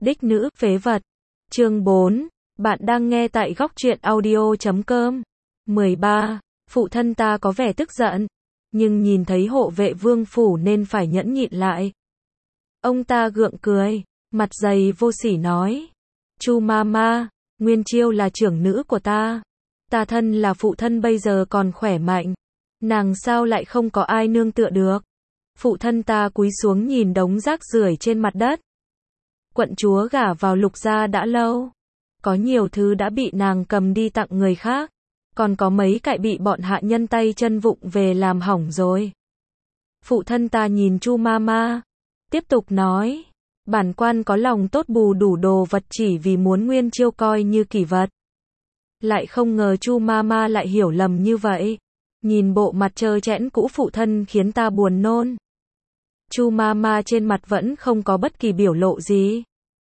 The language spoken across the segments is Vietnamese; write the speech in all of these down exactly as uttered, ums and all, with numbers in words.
Đích nữ, phế vật. Chương bốn. Bạn đang nghe tại góc truyện audio chấm com. mười ba. Phụ thân ta có vẻ tức giận, nhưng nhìn thấy hộ vệ vương phủ nên phải nhẫn nhịn lại. Ông ta gượng cười, mặt dày vô sỉ nói. Chu mama, Nguyên Chiêu là trưởng nữ của ta. Ta thân là phụ thân bây giờ còn khỏe mạnh. Nàng sao lại không có ai nương tựa được. Phụ thân ta cúi xuống nhìn đống rác rưởi trên mặt đất. Quận chúa gả vào Lục gia đã lâu. Có nhiều thứ đã bị nàng cầm đi tặng người khác. Còn có mấy cại bị bọn hạ nhân tay chân vụng về làm hỏng rồi. Phụ thân ta nhìn Chu mama, tiếp tục nói. Bản quan có lòng tốt bù đủ đồ vật chỉ vì muốn Nguyên Chiêu coi như kỷ vật. Lại không ngờ Chu mama lại hiểu lầm như vậy. Nhìn bộ mặt trơ trẽn cũ phụ thân khiến ta buồn nôn. Chu mama trên mặt vẫn không có bất kỳ biểu lộ gì.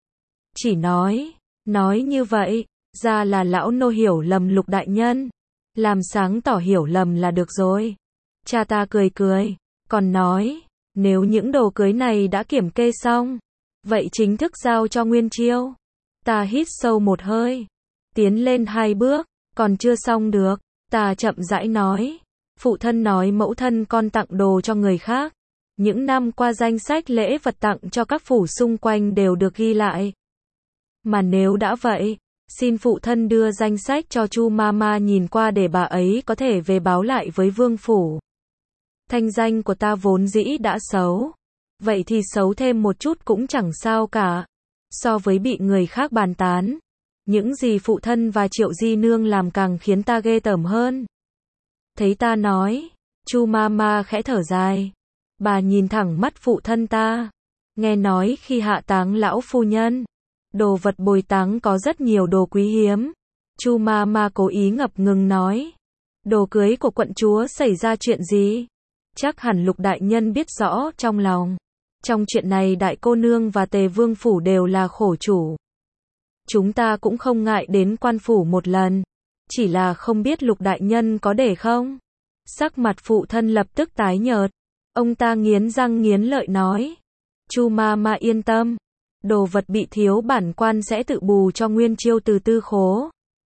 Chỉ nói, nói như vậy, ra là lão nô hiểu lầm Lục đại nhân. Làm sáng tỏ hiểu lầm là được rồi. Cha ta cười cười, còn nói, nếu những đồ cưới này đã kiểm kê xong, vậy chính thức giao cho Nguyên Chiêu. Ta hít sâu một hơi, tiến lên hai bước, còn chưa xong được, ta chậm rãi nói. Phụ thân nói mẫu thân con tặng đồ cho người khác. Những năm qua danh sách lễ vật tặng cho các phủ xung quanh đều được ghi lại. Mà nếu đã vậy, xin phụ thân đưa danh sách cho Chu mama nhìn qua để bà ấy có thể về báo lại với vương phủ. Thanh danh của ta vốn dĩ đã xấu. Vậy thì xấu thêm một chút cũng chẳng sao cả. So với bị người khác bàn tán, những gì phụ thân và Triệu Di Nương làm càng khiến ta ghê tởm hơn. Thấy ta nói, Chu mama khẽ thở dài. Bà nhìn thẳng mắt phụ thân ta. Nghe nói khi hạ táng lão phu nhân, đồ vật bồi táng có rất nhiều đồ quý hiếm. Chu mama cố ý ngập ngừng nói. Đồ cưới của quận chúa xảy ra chuyện gì? Chắc hẳn Lục đại nhân biết rõ trong lòng. Trong chuyện này đại cô nương và Tề vương phủ đều là khổ chủ. Chúng ta cũng không ngại đến quan phủ một lần. Chỉ là không biết Lục đại nhân có để không? Sắc mặt phụ thân lập tức tái nhợt. Ông ta nghiến răng nghiến lợi nói. Chu mama yên tâm. Đồ vật bị thiếu bản quan sẽ tự bù cho Nguyên Chiêu từ tư khố.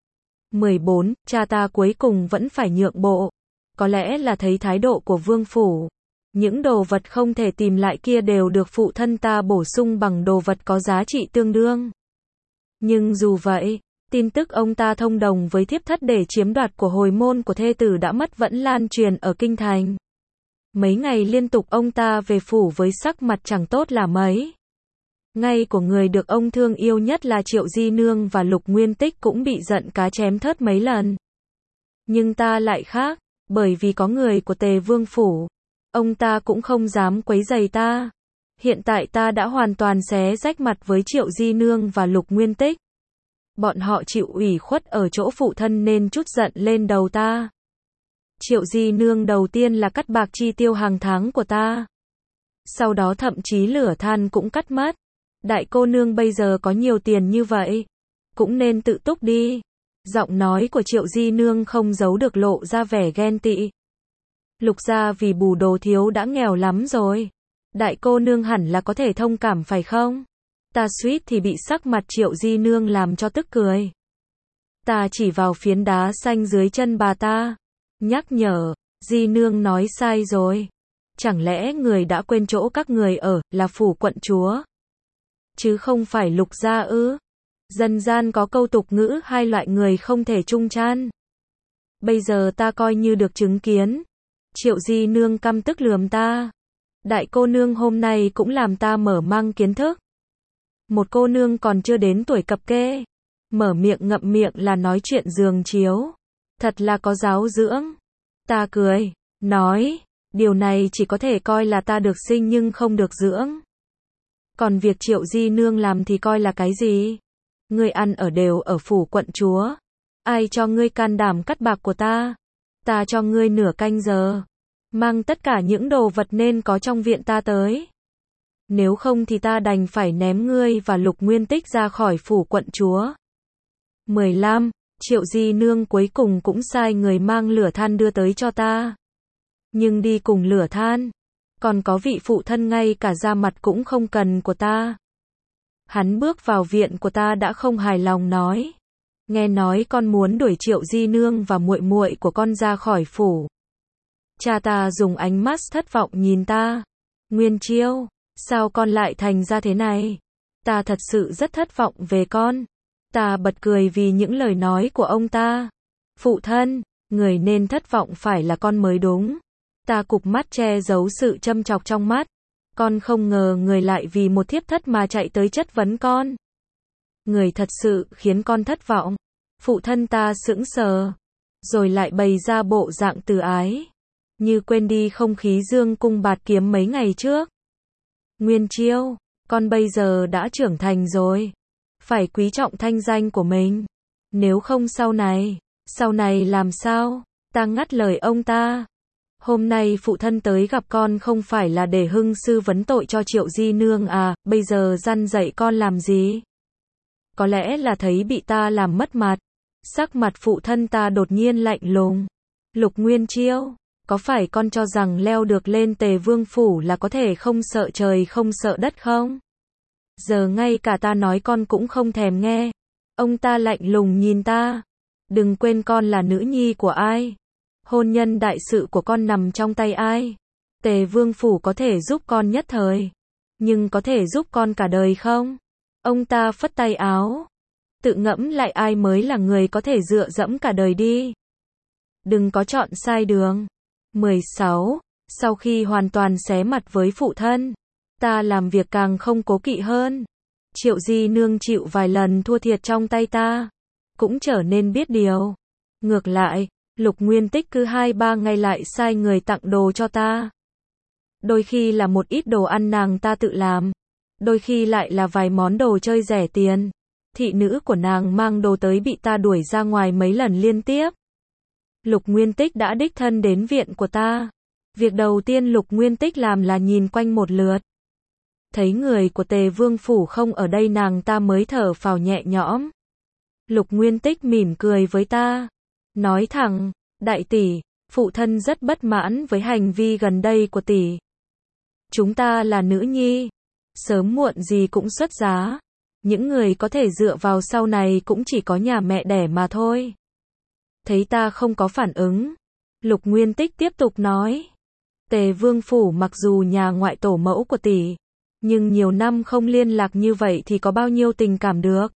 mười bốn. Cha ta cuối cùng vẫn phải nhượng bộ. Có lẽ là thấy thái độ của vương phủ. Những đồ vật không thể tìm lại kia đều được phụ thân ta bổ sung bằng đồ vật có giá trị tương đương. Nhưng dù vậy, tin tức ông ta thông đồng với thiếp thất để chiếm đoạt của hồi môn của thê tử đã mất vẫn lan truyền ở kinh thành. Mấy ngày liên tục ông ta về phủ với sắc mặt chẳng tốt là mấy. Ngay của người được ông thương yêu nhất là Triệu Di Nương và Lục Nguyên Tích cũng bị giận cá chém thớt mấy lần. Nhưng ta lại khác, bởi vì có người của Tề vương phủ, ông ta cũng không dám quấy rầy ta. Hiện tại ta đã hoàn toàn xé rách mặt với Triệu Di Nương và Lục Nguyên Tích. Bọn họ chịu ủy khuất ở chỗ phụ thân nên trút giận lên đầu ta. Triệu Di Nương đầu tiên là cắt bạc chi tiêu hàng tháng của ta. Sau đó thậm chí lửa than cũng cắt mất. Đại cô nương bây giờ có nhiều tiền như vậy, cũng nên tự túc đi. Giọng nói của Triệu Di Nương không giấu được lộ ra vẻ ghen tị. Lục gia vì bù đồ thiếu đã nghèo lắm rồi. Đại cô nương hẳn là có thể thông cảm phải không? Ta suýt thì bị sắc mặt Triệu Di Nương làm cho tức cười. Ta chỉ vào phiến đá xanh dưới chân bà ta. Nhắc nhở, Di Nương nói sai rồi. Chẳng lẽ người đã quên chỗ các người ở là phủ quận chúa? Chứ không phải Lục gia ư? Dân gian có câu tục ngữ hai loại người không thể chung chan. Bây giờ ta coi như được chứng kiến. Triệu Di Nương căm tức lườm ta. Đại cô nương hôm nay cũng làm ta mở mang kiến thức. Một cô nương còn chưa đến tuổi cập kê, mở miệng ngậm miệng là nói chuyện giường chiếu. Thật là có giáo dưỡng. Ta cười, nói, điều này chỉ có thể coi là ta được sinh nhưng không được dưỡng. Còn việc Triệu Di Nương làm thì coi là cái gì? Ngươi ăn ở đều ở phủ quận chúa. Ai cho ngươi can đảm cắt bạc của ta? Ta cho ngươi nửa canh giờ. Mang tất cả những đồ vật nên có trong viện ta tới. Nếu không thì ta đành phải ném ngươi và Lục Nguyên Tích ra khỏi phủ quận chúa. mười lăm. Triệu Di Nương cuối cùng cũng sai người mang lửa than đưa tới cho ta. Nhưng đi cùng lửa than, còn có vị phụ thân ngay cả ra mặt cũng không cần của ta. Hắn bước vào viện của ta đã không hài lòng nói. Nghe nói con muốn đuổi Triệu Di Nương và muội muội của con ra khỏi phủ. Cha ta dùng ánh mắt thất vọng nhìn ta. Nguyên Chiêu, sao con lại thành ra thế này? Ta thật sự rất thất vọng về con. Ta bật cười vì những lời nói của ông ta. Phụ thân, người nên thất vọng phải là con mới đúng. Ta cụp mắt che giấu sự châm chọc trong mắt. Con không ngờ người lại vì một thiếp thất mà chạy tới chất vấn con. Người thật sự khiến con thất vọng. Phụ thân ta sững sờ, rồi lại bày ra bộ dạng từ ái, như quên đi không khí dương cung bạt kiếm mấy ngày trước. Nguyên Chiêu, con bây giờ đã trưởng thành rồi, phải quý trọng thanh danh của mình. Nếu không sau này, sau này làm sao? Ta ngắt lời ông ta. Hôm nay phụ thân tới gặp con không phải là để hưng sư vấn tội cho Triệu Di Nương à, bây giờ răn dạy con làm gì? Có lẽ là thấy bị ta làm mất mặt. Sắc mặt phụ thân ta đột nhiên lạnh lùng. Lục Nguyên Chiêu, có phải con cho rằng leo được lên Tề Vương phủ là có thể không sợ trời không sợ đất không? Giờ ngay cả ta nói con cũng không thèm nghe. Ông ta lạnh lùng nhìn ta. Đừng quên con là nữ nhi của ai. Hôn nhân đại sự của con nằm trong tay ai. Tề Vương phủ có thể giúp con nhất thời, nhưng có thể giúp con cả đời không? Ông ta phất tay áo. Tự ngẫm lại ai mới là người có thể dựa dẫm cả đời đi. Đừng có chọn sai đường. mười sáu. Sau khi hoàn toàn xé mặt với phụ thân, ta làm việc càng không cố kỵ hơn. Triệu Di Nương chịu vài lần thua thiệt trong tay ta, cũng trở nên biết điều. Ngược lại, Lục Nguyên Tích cứ hai ba ngày lại sai người tặng đồ cho ta. Đôi khi là một ít đồ ăn nàng ta tự làm, đôi khi lại là vài món đồ chơi rẻ tiền. Thị nữ của nàng mang đồ tới bị ta đuổi ra ngoài mấy lần liên tiếp. Lục Nguyên Tích đã đích thân đến viện của ta. Việc đầu tiên Lục Nguyên Tích làm là nhìn quanh một lượt. Thấy người của Tề Vương phủ không ở đây nàng ta mới thở phào nhẹ nhõm. Lục Nguyên Tích mỉm cười với ta, nói thẳng, đại tỷ, phụ thân rất bất mãn với hành vi gần đây của tỷ. Chúng ta là nữ nhi, sớm muộn gì cũng xuất giá. Những người có thể dựa vào sau này cũng chỉ có nhà mẹ đẻ mà thôi. Thấy ta không có phản ứng, Lục Nguyên Tích tiếp tục nói. Tề Vương phủ mặc dù nhà ngoại tổ mẫu của tỷ, nhưng nhiều năm không liên lạc như vậy thì có bao nhiêu tình cảm được.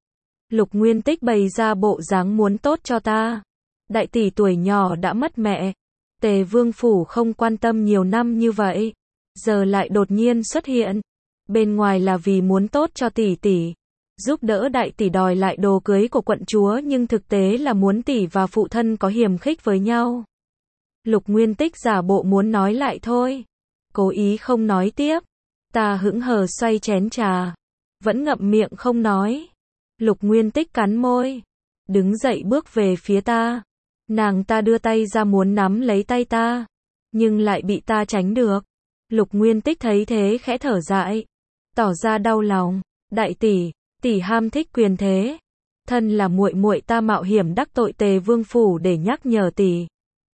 Lục Nguyên Tích bày ra bộ dáng muốn tốt cho ta. Đại tỷ tuổi nhỏ đã mất mẹ. Tề Vương phủ không quan tâm nhiều năm như vậy, giờ lại đột nhiên xuất hiện. Bên ngoài là vì muốn tốt cho tỷ tỷ, giúp đỡ đại tỷ đòi lại đồ cưới của quận chúa, nhưng thực tế là muốn tỷ và phụ thân có hiềm khích với nhau. Lục Nguyên Tích giả bộ muốn nói lại thôi, cố ý không nói tiếp. Ta hững hờ xoay chén trà, vẫn ngậm miệng không nói. Lục Nguyên Tích cắn môi, đứng dậy bước về phía ta. Nàng ta đưa tay ra muốn nắm lấy tay ta, nhưng lại bị ta tránh được. Lục Nguyên Tích thấy thế khẽ thở dài, tỏ ra đau lòng. Đại tỷ, tỷ ham thích quyền thế. Thân là muội muội ta mạo hiểm đắc tội Tề Vương phủ để nhắc nhở tỷ.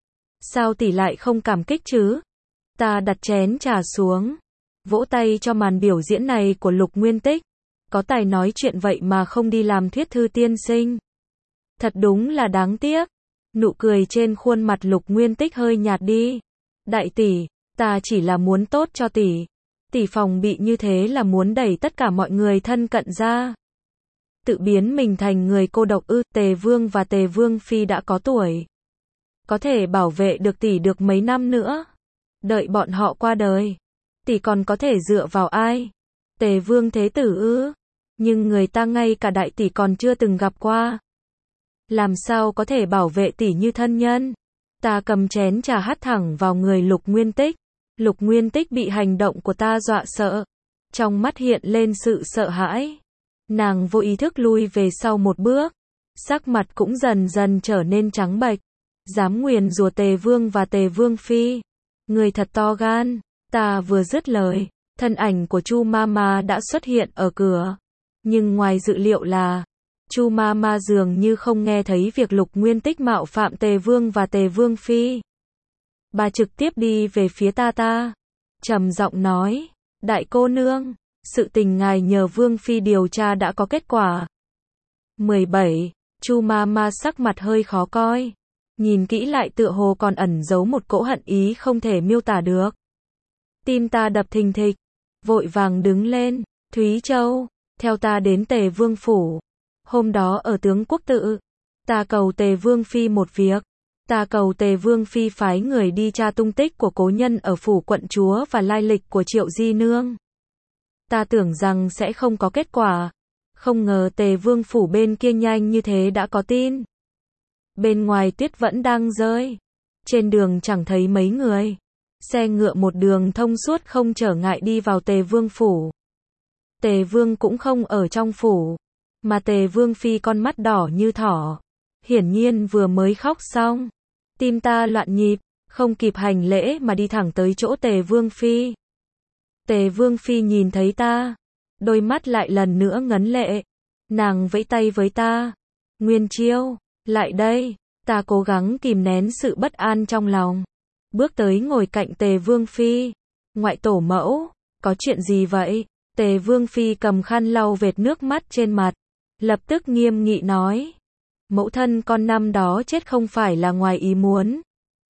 Sao tỷ lại không cảm kích chứ? Ta đặt chén trà xuống, vỗ tay cho màn biểu diễn này của Lục Nguyên Tích. Có tài nói chuyện vậy mà không đi làm thuyết thư tiên sinh. Thật đúng là đáng tiếc. Nụ cười trên khuôn mặt Lục Nguyên Tích hơi nhạt đi. Đại tỷ, ta chỉ là muốn tốt cho tỷ. Tỷ phòng bị như thế là muốn đẩy tất cả mọi người thân cận ra. Tự biến mình thành người cô độc ư? Tề Vương và Tề Vương Phi đã có tuổi, có thể bảo vệ được tỷ được mấy năm nữa. Đợi bọn họ qua đời, tỷ còn có thể dựa vào ai? Tề Vương Thế Tử ư? Nhưng người ta ngay cả đại tỷ còn chưa từng gặp qua. Làm sao có thể bảo vệ tỷ như thân nhân? Ta cầm chén trà hắt thẳng vào người Lục Nguyên Tích. Lục Nguyên Tích bị hành động của ta dọa sợ, trong mắt hiện lên sự sợ hãi. Nàng vô ý thức lui về sau một bước, sắc mặt cũng dần dần trở nên trắng bệch. Dám nguyền rủa Tề Vương và Tề Vương Phi, người thật to gan. Ta vừa dứt lời, thân ảnh của Chu Mama đã xuất hiện ở cửa. Nhưng ngoài dự liệu là, Chu Mama dường như không nghe thấy việc Lục Nguyên Tích mạo phạm Tề Vương và Tề Vương Phi. Bà trực tiếp đi về phía ta ta, trầm giọng nói, đại cô nương, sự tình ngài nhờ Vương Phi điều tra đã có kết quả. mười bảy. Chu ma ma sắc mặt hơi khó coi. Nhìn kỹ lại tựa hồ còn ẩn giấu một cỗ hận ý không thể miêu tả được. Tim ta đập thình thịch. Vội vàng đứng lên. Thúy Châu, theo ta đến Tề Vương Phủ. Hôm đó ở tướng quốc tự. Ta cầu Tề Vương Phi một việc. Ta cầu Tề Vương Phi phái người đi tra tung tích của cố nhân ở phủ quận chúa và lai lịch của Triệu Di Nương. Ta tưởng rằng sẽ không có kết quả. Không ngờ Tề Vương Phủ bên kia nhanh như thế đã có tin. Bên ngoài tuyết vẫn đang rơi. Trên đường chẳng thấy mấy người. Xe ngựa một đường thông suốt không trở ngại đi vào Tề Vương Phủ. Tề Vương cũng không ở trong phủ. Mà Tề Vương Phi con mắt đỏ như thỏ. Hiển nhiên vừa mới khóc xong. Tim ta loạn nhịp, không kịp hành lễ mà đi thẳng tới chỗ Tề Vương Phi. Tề Vương Phi nhìn thấy ta. Đôi mắt lại lần nữa ngấn lệ. Nàng vẫy tay với ta. Nguyên Chiêu, lại đây. Ta cố gắng kìm nén sự bất an trong lòng. Bước tới ngồi cạnh Tề Vương Phi. Ngoại tổ mẫu, có chuyện gì vậy? Tề Vương Phi cầm khăn lau vệt nước mắt trên mặt. Lập tức nghiêm nghị nói. Mẫu thân con năm đó chết không phải là ngoài ý muốn.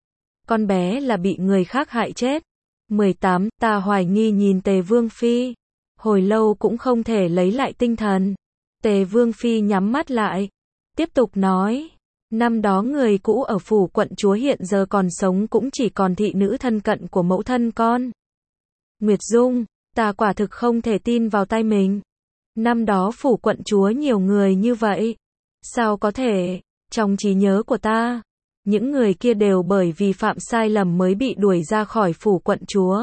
Con bé là bị người khác hại chết. mười tám. Ta hoài nghi nhìn Tề Vương Phi. Hồi lâu cũng không thể lấy lại tinh thần. Tề Vương Phi nhắm mắt lại. Tiếp tục nói. Năm đó người cũ ở phủ quận chúa hiện giờ còn sống cũng chỉ còn thị nữ thân cận của mẫu thân con. Nguyệt Dung, ta quả thực không thể tin vào tai mình. Năm đó phủ quận chúa nhiều người như vậy. Sao có thể, trong trí nhớ của ta, những người kia đều bởi vì phạm sai lầm mới bị đuổi ra khỏi phủ quận chúa.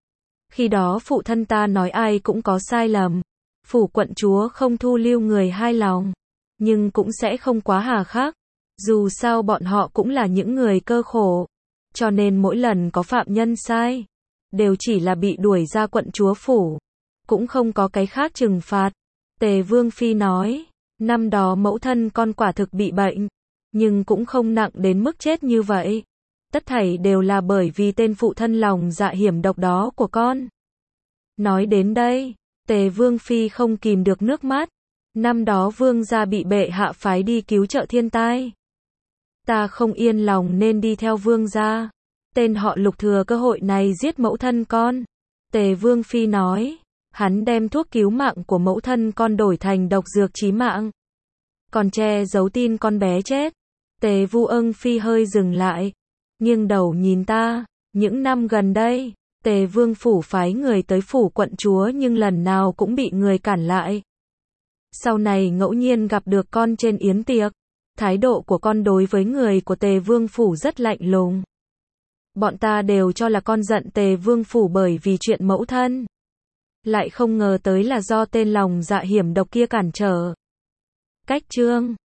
Khi đó phụ thân ta nói ai cũng có sai lầm. Phủ quận chúa không thu lưu người hai lòng. Nhưng cũng sẽ không quá hà khắc. Dù sao bọn họ cũng là những người cơ khổ. Cho nên mỗi lần có phạm nhân sai, đều chỉ là bị đuổi ra quận chúa phủ. Cũng không có cái khác trừng phạt. Tề Vương Phi nói. Năm đó mẫu thân con quả thực bị bệnh. Nhưng cũng không nặng đến mức chết như vậy. Tất thảy đều là bởi vì tên phụ thân lòng dạ hiểm độc đó của con. Nói đến đây, Tề Vương Phi không kìm được nước mắt. Năm đó vương gia bị bệ hạ phái đi cứu trợ thiên tai. Ta không yên lòng nên đi theo vương gia. Tên họ Lục thừa cơ hội này giết mẫu thân con. Tề Vương Phi nói. Hắn đem thuốc cứu mạng của mẫu thân con đổi thành độc dược chí mạng. Còn che giấu tin con bé chết. Tề Vu Ưng Phi hơi dừng lại. Nghiêng đầu nhìn ta. Những năm gần đây, Tề Vương Phủ phái người tới phủ quận chúa nhưng lần nào cũng bị người cản lại. Sau này ngẫu nhiên gặp được con trên yến tiệc. Thái độ của con đối với người của Tề Vương Phủ rất lạnh lùng. Bọn ta đều cho là con giận Tề Vương Phủ bởi vì chuyện mẫu thân. Lại không ngờ tới là do tên lòng dạ hiểm độc kia cản trở. Cách chương